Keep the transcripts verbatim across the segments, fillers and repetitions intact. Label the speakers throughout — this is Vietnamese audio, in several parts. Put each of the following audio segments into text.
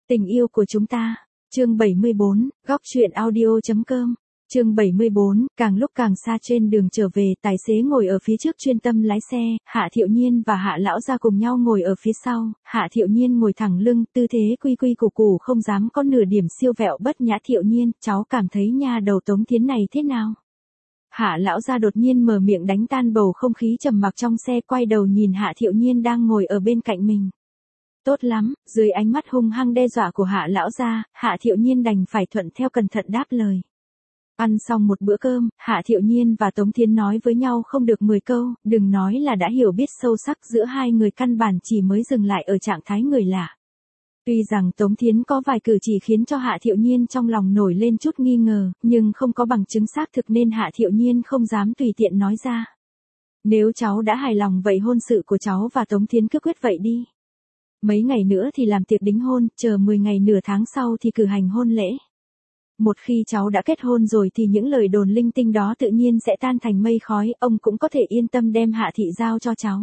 Speaker 1: Tình yêu của chúng ta. Chương bảy mươi bốn, góc truyện audio chấm com. Chương bảy mươi bốn, càng lúc càng xa trên đường trở về, tài xế ngồi ở phía trước chuyên tâm lái xe, Hạ Thiệu Nhiên và Hạ lão gia cùng nhau ngồi ở phía sau, Hạ Thiệu Nhiên ngồi thẳng lưng, tư thế quy quy củ củ không dám có nửa điểm siêu vẹo bất nhã. Thiệu Nhiên, cháu cảm thấy nha đầu Tống Thiến này thế nào? Hạ lão gia đột nhiên mở miệng đánh tan bầu không khí trầm mặc trong xe, quay đầu nhìn Hạ Thiệu Nhiên đang ngồi ở bên cạnh mình. Tốt lắm, dưới ánh mắt hung hăng đe dọa của Hạ lão gia, Hạ Thiệu Nhiên đành phải thuận theo cẩn thận đáp lời. Ăn xong một bữa cơm, Hạ Thiệu Nhiên và Tống Thiến nói với nhau không được mười câu, đừng nói là đã hiểu biết sâu sắc, giữa hai người căn bản chỉ mới dừng lại ở trạng thái người lạ. Tuy rằng Tống Thiến có vài cử chỉ khiến cho Hạ Thiệu Nhiên trong lòng nổi lên chút nghi ngờ, nhưng không có bằng chứng xác thực nên Hạ Thiệu Nhiên không dám tùy tiện nói ra. Nếu cháu đã hài lòng vậy hôn sự của cháu và Tống Thiến cứ quyết vậy đi. Mấy ngày nữa thì làm tiệc đính hôn, chờ mười ngày nửa tháng sau thì cử hành hôn lễ. Một khi cháu đã kết hôn rồi thì những lời đồn linh tinh đó tự nhiên sẽ tan thành mây khói, ông cũng có thể yên tâm đem Hạ thị giao cho cháu.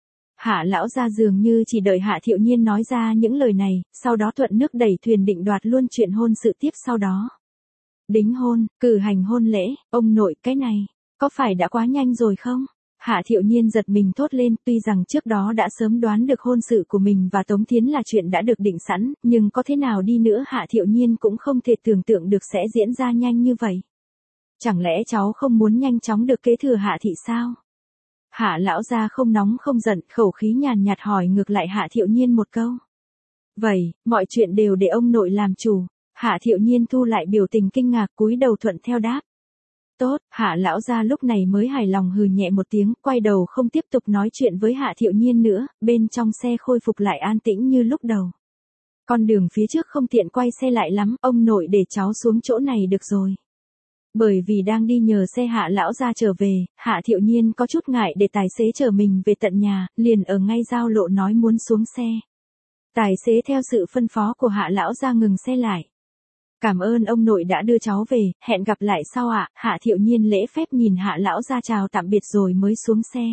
Speaker 1: Hạ lão gia dường như chỉ đợi Hạ Thiệu Nhiên nói ra những lời này, sau đó thuận nước đẩy thuyền định đoạt luôn chuyện hôn sự tiếp sau đó. Đính hôn, cử hành hôn lễ, ông nội, cái này, có phải đã quá nhanh rồi không? Hạ Thiệu Nhiên giật mình thốt lên, tuy rằng trước đó đã sớm đoán được hôn sự của mình và Tống Thiến là chuyện đã được định sẵn, nhưng có thế nào đi nữa Hạ Thiệu Nhiên cũng không thể tưởng tượng được sẽ diễn ra nhanh như vậy. Chẳng lẽ cháu không muốn nhanh chóng được kế thừa Hạ thị sao? Hạ lão gia không nóng không giận, khẩu khí nhàn nhạt hỏi ngược lại Hạ Thiệu Nhiên một câu. Vậy, mọi chuyện đều để ông nội làm chủ. Hạ Thiệu Nhiên thu lại biểu tình kinh ngạc, cúi đầu thuận theo đáp. Tốt, Hạ lão gia lúc này mới hài lòng hừ nhẹ một tiếng, quay đầu không tiếp tục nói chuyện với Hạ Thiệu Nhiên nữa, bên trong xe khôi phục lại an tĩnh như lúc đầu. Con đường phía trước không tiện quay xe lại lắm, ông nội để cháu xuống chỗ này được rồi. Bởi vì đang đi nhờ xe Hạ lão gia trở về, Hạ Thiệu Nhiên có chút ngại để tài xế chở mình về tận nhà, liền ở ngay giao lộ nói muốn xuống xe. Tài xế theo sự phân phó của Hạ lão gia ngừng xe lại. Cảm ơn ông nội đã đưa cháu về, hẹn gặp lại sau ạ. Hạ Thiệu Nhiên lễ phép nhìn Hạ lão gia chào tạm biệt rồi mới xuống xe.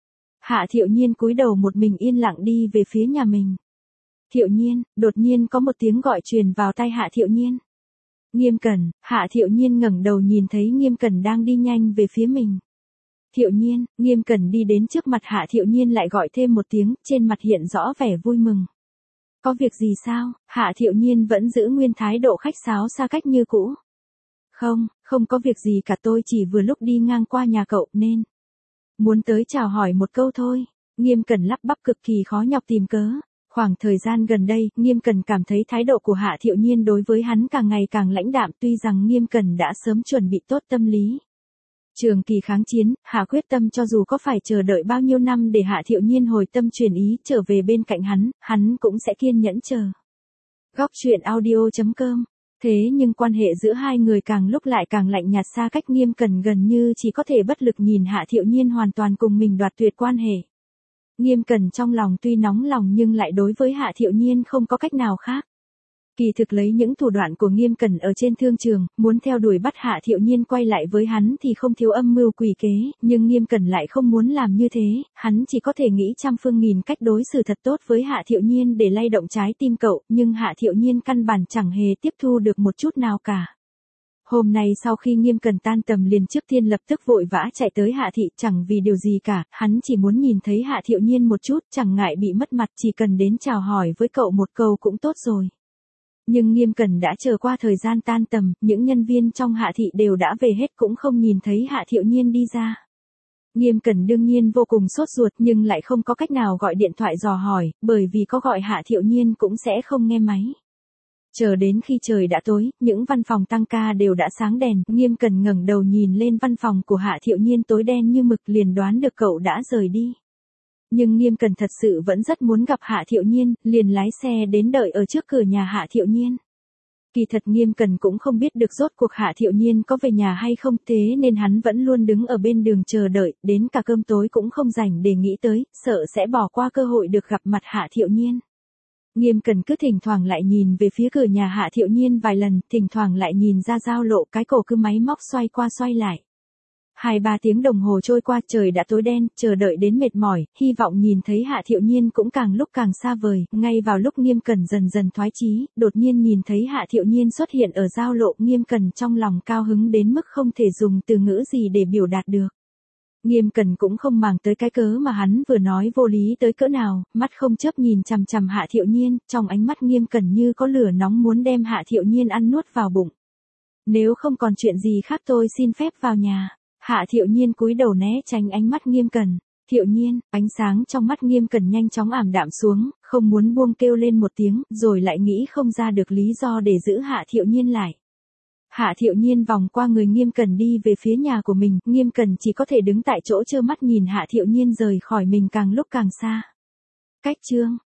Speaker 1: Hạ Thiệu Nhiên cúi đầu một mình yên lặng đi về phía nhà mình. Thiệu Nhiên, đột nhiên có một tiếng gọi truyền vào tai Hạ Thiệu Nhiên. Nghiêm Cẩn. Hạ Thiệu Nhiên ngẩng đầu nhìn thấy Nghiêm Cẩn đang đi nhanh về phía mình. Thiệu Nhiên. Nghiêm Cẩn đi đến trước mặt Hạ Thiệu Nhiên lại gọi thêm một tiếng, trên mặt hiện rõ vẻ vui mừng. Có việc gì sao? Hạ Thiệu Nhiên vẫn giữ nguyên thái độ khách sáo xa cách như cũ. Không, không có việc gì cả, tôi chỉ vừa lúc đi ngang qua nhà cậu nên muốn tới chào hỏi một câu thôi. Nghiêm Cẩn lắp bắp cực kỳ khó nhọc tìm cớ. Khoảng thời gian gần đây, Nghiêm Cẩn cảm thấy thái độ của Hạ Thiệu Nhiên đối với hắn càng ngày càng lãnh đạm, tuy rằng Nghiêm Cẩn đã sớm chuẩn bị tốt tâm lý. Trường kỳ kháng chiến, Hạ quyết tâm cho dù có phải chờ đợi bao nhiêu năm để Hạ Thiệu Nhiên hồi tâm chuyển ý trở về bên cạnh hắn, hắn cũng sẽ kiên nhẫn chờ. Góc truyện audio chấm com. Thế nhưng quan hệ giữa hai người càng lúc lại càng lạnh nhạt xa cách, Nghiêm Cẩn gần như chỉ có thể bất lực nhìn Hạ Thiệu Nhiên hoàn toàn cùng mình đoạt tuyệt quan hệ. Nghiêm Cẩn trong lòng tuy nóng lòng nhưng lại đối với Hạ Thiệu Nhiên không có cách nào khác. Kỳ thực lấy những thủ đoạn của Nghiêm Cẩn ở trên thương trường, muốn theo đuổi bắt Hạ Thiệu Nhiên quay lại với hắn thì không thiếu âm mưu quỷ kế, nhưng Nghiêm Cẩn lại không muốn làm như thế, hắn chỉ có thể nghĩ trăm phương nghìn cách đối xử thật tốt với Hạ Thiệu Nhiên để lay động trái tim cậu, nhưng Hạ Thiệu Nhiên căn bản chẳng hề tiếp thu được một chút nào cả. Hôm nay sau khi Nghiêm Cẩn tan tầm liền trước tiên lập tức vội vã chạy tới Hạ thị, chẳng vì điều gì cả, hắn chỉ muốn nhìn thấy Hạ Thiệu Nhiên một chút, chẳng ngại bị mất mặt, chỉ cần đến chào hỏi với cậu một câu cũng tốt rồi. Nhưng Nghiêm Cẩn đã chờ qua thời gian tan tầm, những nhân viên trong Hạ thị đều đã về hết cũng không nhìn thấy Hạ Thiệu Nhiên đi ra. Nghiêm Cẩn đương nhiên vô cùng sốt ruột nhưng lại không có cách nào gọi điện thoại dò hỏi, bởi vì có gọi Hạ Thiệu Nhiên cũng sẽ không nghe máy. Chờ đến khi trời đã tối, những văn phòng tăng ca đều đã sáng đèn, Nghiêm Cẩn ngẩng đầu nhìn lên văn phòng của Hạ Thiệu Nhiên tối đen như mực, liền đoán được cậu đã rời đi. Nhưng Nghiêm Cẩn thật sự vẫn rất muốn gặp Hạ Thiệu Nhiên, liền lái xe đến đợi ở trước cửa nhà Hạ Thiệu Nhiên. Kỳ thật Nghiêm Cẩn cũng không biết được rốt cuộc Hạ Thiệu Nhiên có về nhà hay không, thế nên hắn vẫn luôn đứng ở bên đường chờ đợi, đến cả cơm tối cũng không rảnh để nghĩ tới, sợ sẽ bỏ qua cơ hội được gặp mặt Hạ Thiệu Nhiên. Nghiêm Cẩn cứ thỉnh thoảng lại nhìn về phía cửa nhà Hạ Thiệu Nhiên vài lần, thỉnh thoảng lại nhìn ra giao lộ, cái cổ cứ máy móc xoay qua xoay lại. Hai ba tiếng đồng hồ trôi qua, trời đã tối đen, chờ đợi đến mệt mỏi, hy vọng nhìn thấy Hạ Thiệu Nhiên cũng càng lúc càng xa vời, ngay vào lúc Nghiêm Cẩn dần dần thoái chí, đột nhiên nhìn thấy Hạ Thiệu Nhiên xuất hiện ở giao lộ, Nghiêm Cẩn trong lòng cao hứng đến mức không thể dùng từ ngữ gì để biểu đạt được. Nghiêm Cẩn cũng không màng tới cái cớ mà hắn vừa nói vô lý tới cỡ nào, mắt không chớp nhìn chằm chằm Hạ Thiệu Nhiên, trong ánh mắt Nghiêm Cẩn như có lửa nóng muốn đem Hạ Thiệu Nhiên ăn nuốt vào bụng. Nếu không còn chuyện gì khác tôi xin phép vào nhà. Hạ Thiệu Nhiên cúi đầu né tránh ánh mắt Nghiêm Cẩn. Thiệu Nhiên, ánh sáng trong mắt Nghiêm Cẩn nhanh chóng ảm đạm xuống, không muốn buông kêu lên một tiếng, rồi lại nghĩ không ra được lý do để giữ Hạ Thiệu Nhiên lại. Hạ Thiệu Nhiên vòng qua người Nghiêm Cẩn đi về phía nhà của mình, Nghiêm Cẩn chỉ có thể đứng tại chỗ trơ mắt nhìn Hạ Thiệu Nhiên rời khỏi mình càng lúc càng xa. Cách chương